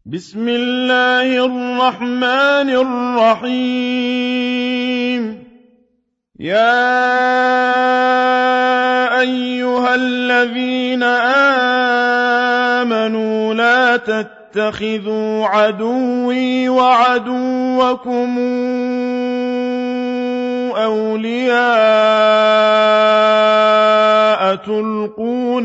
بسم الله الرحمن الرحيم. يا أيها الذين آمنوا لا تتخذوا عدوي وعدوكم أولياء تلقون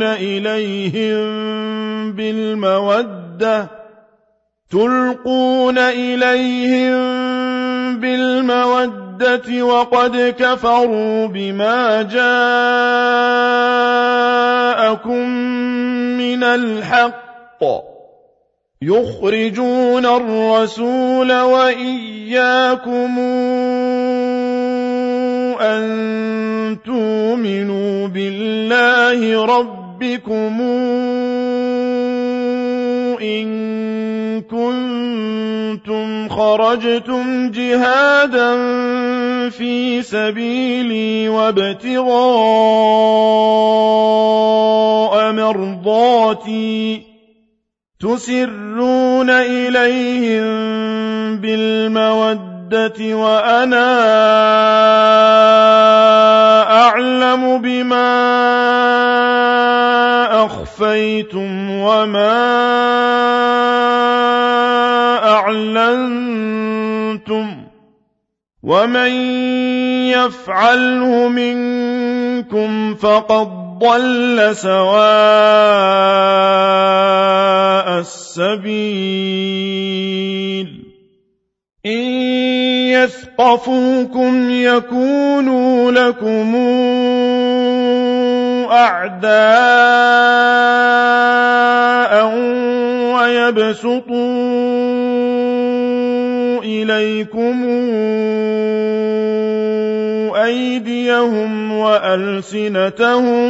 إليهم بالمودة وقد كفروا بما جاءكم من الحق يخرجون الرسول وإياكم أن تؤمنوا بالله ربكم إن كنتم خرجتم جهادا في سبيلي وابتغاء مرضاتي تسرون إليهم بالمودة وأنا أعلم بما أخفيتم وما أعلنتم ومن يفعله منكم فقد ضل سواء السبيل. إن يثقفوكم يكونوا لكم أعداء ويبسطوا إليكم أيديهم وألسنتهم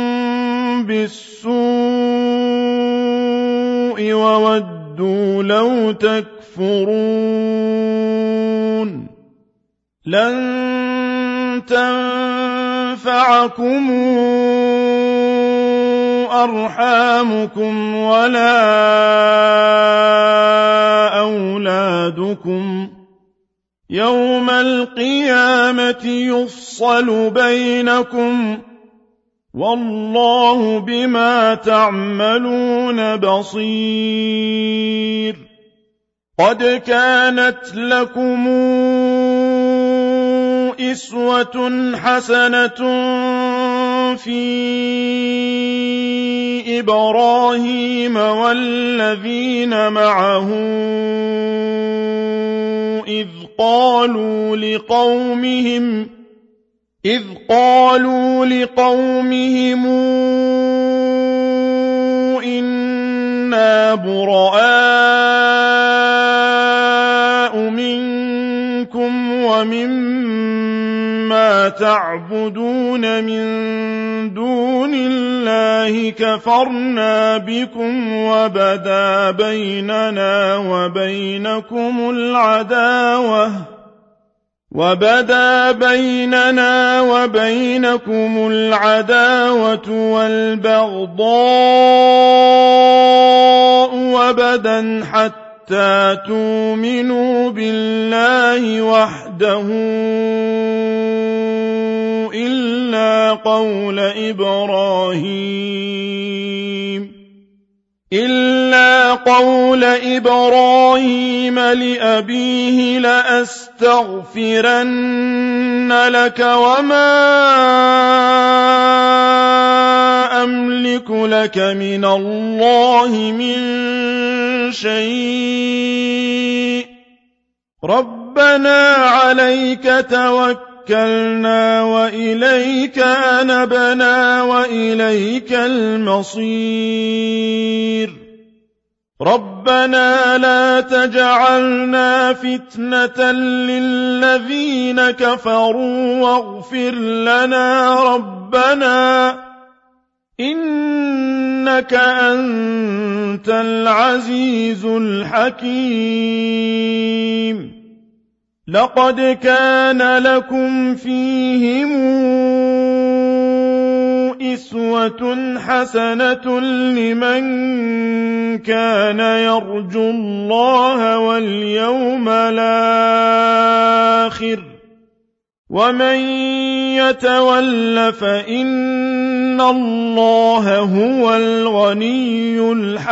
بالسوء وودوا لو تكفرون. لن تنفعكم أرحامكم ولا أولادكم يوم القيامة يفصل بينكم والله بما تعملون بصير. قد كانت لكم أسوة حسنة في إبراهيم والذين معه إذ قالوا لقومهم إنا براء منكم ومما تعبدون من دون الله كفرنا بكم وبدا بيننا وبينكم العداوة والبغضاء وبدا حتى تؤمنوا بالله وحده إلا قول إبراهيم لأبيه لأستغفرن لك وما أملك لك من الله من شيء ربنا عليك توكلنا وإليك أنبنا وإليك المصير. ربنا لا تجعلنا فتنة للذين كفروا واغفر لنا ربنا إنك أنت العزيز الحكيم. لقد كان لكم فيهم أسوة حسنة لمن كان يرجو الله واليوم الآخر ومن يتول فإن الله هو الغني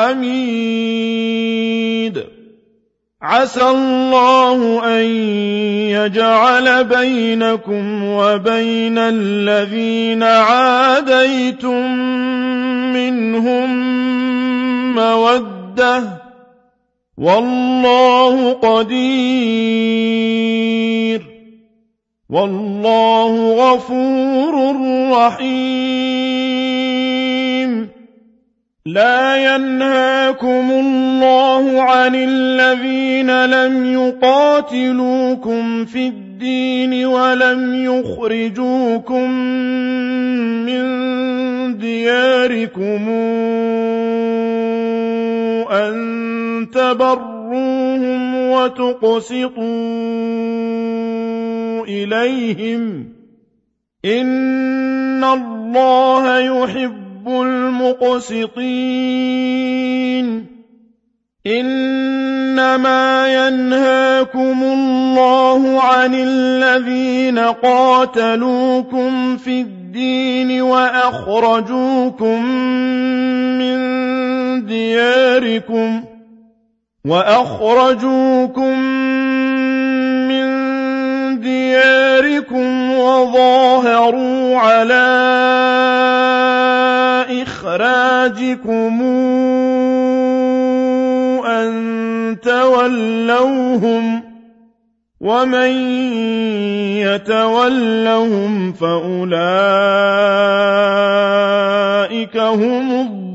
الحميد عسى الله أن يجعل بينكم وبين الذين عاديتم منهم مودة والله قدير والله غفور رحيم لا ينهاكم الله عن الذين لم يقاتلوكم في الدين ولم يخرجوكم من دياركم أن تبروهم وتقسطوا إليهم إن الله يحب المقسطين إنما ينهاكم الله عن الذين قاتلوكم في الدين وأخرجوكم من دياركم وظاهروا على إخراجكم أن تولوهم ومن يتولهم فأولئك هم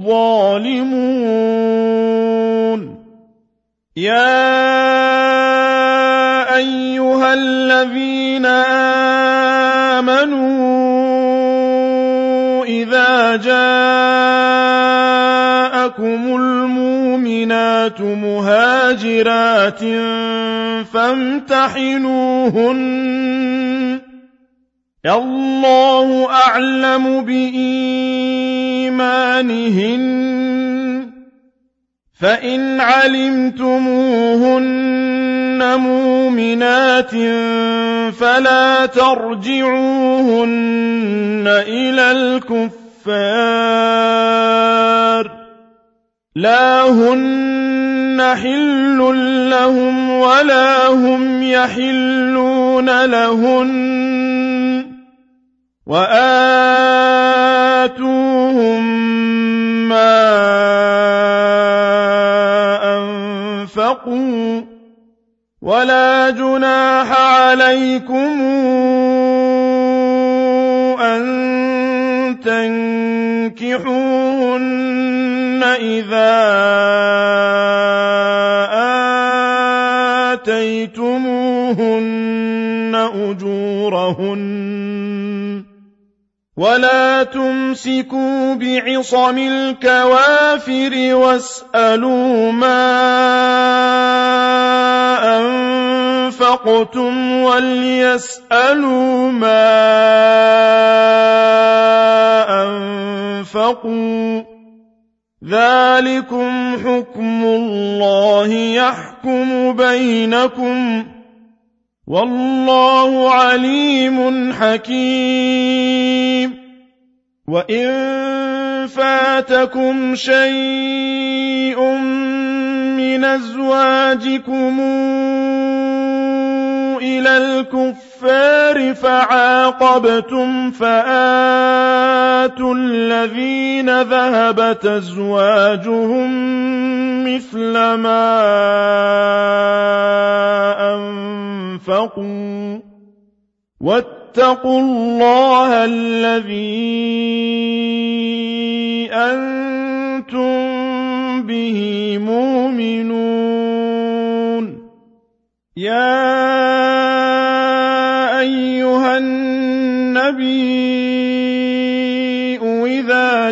الظالمون يا أيها الذين آمنوا إذا جاءكم المؤمنات مهاجرات فامتحنوهن الله أعلم بإيمانهن فإن علمتموهن مؤمنات فلا ترجعوهن إلى الكفار لا هن حل لهم ولا هم يحلون لهن وآتوهم ما أنفقوا ولا جناح عليكم أن تنكحوهن إذا آتيتموهن أجورهن ولا تمسكوا بعصم الكوافر واسألوا ما أنفقتم وليسألوا ما أنفقوا ذلكم حكم الله يحكم بينكم والله عليم حكيم وإن فاتكم شيء من أزواجكم إلى الكفار فعاقبتم فآتوا الذين ذهبت أزواجهم مثل ما أنفقوا واتقوا الله الذي أنتم به مؤمنون يا أيها النبي إذا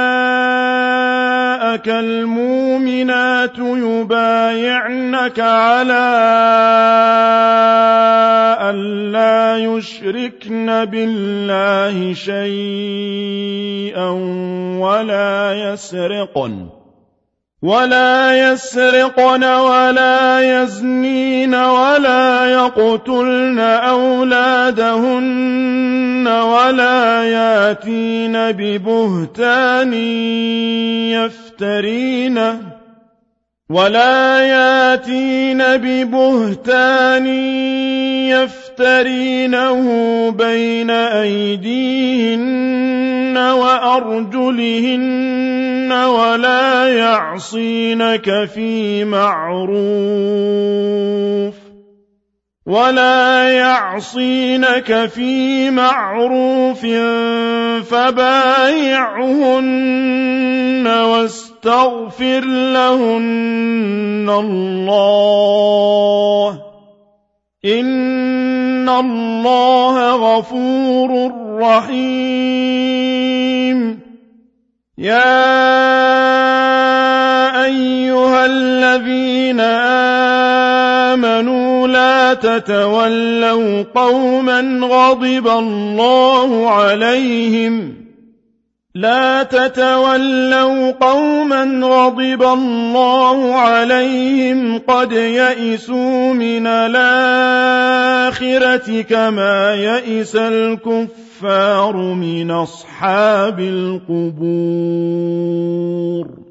جاءك المؤمنات يبايعنك على ألا يشركن بالله شيئا ولا يسرقن ولا يسرقن ولا يزنين ولا يقتلن أولادهن ولا ياتين ببهتان يفترينه بين أيديهن وأرجلهن ولا يعصينك في معروف فبايعهن واستغفر لهن الله إن الله غفور رحيم. يا أيها الذين آمنوا لا تتولوا قوما غضب الله عليهم قد يئسوا من الآخرة كما يئس الكفار من أصحاب القبور.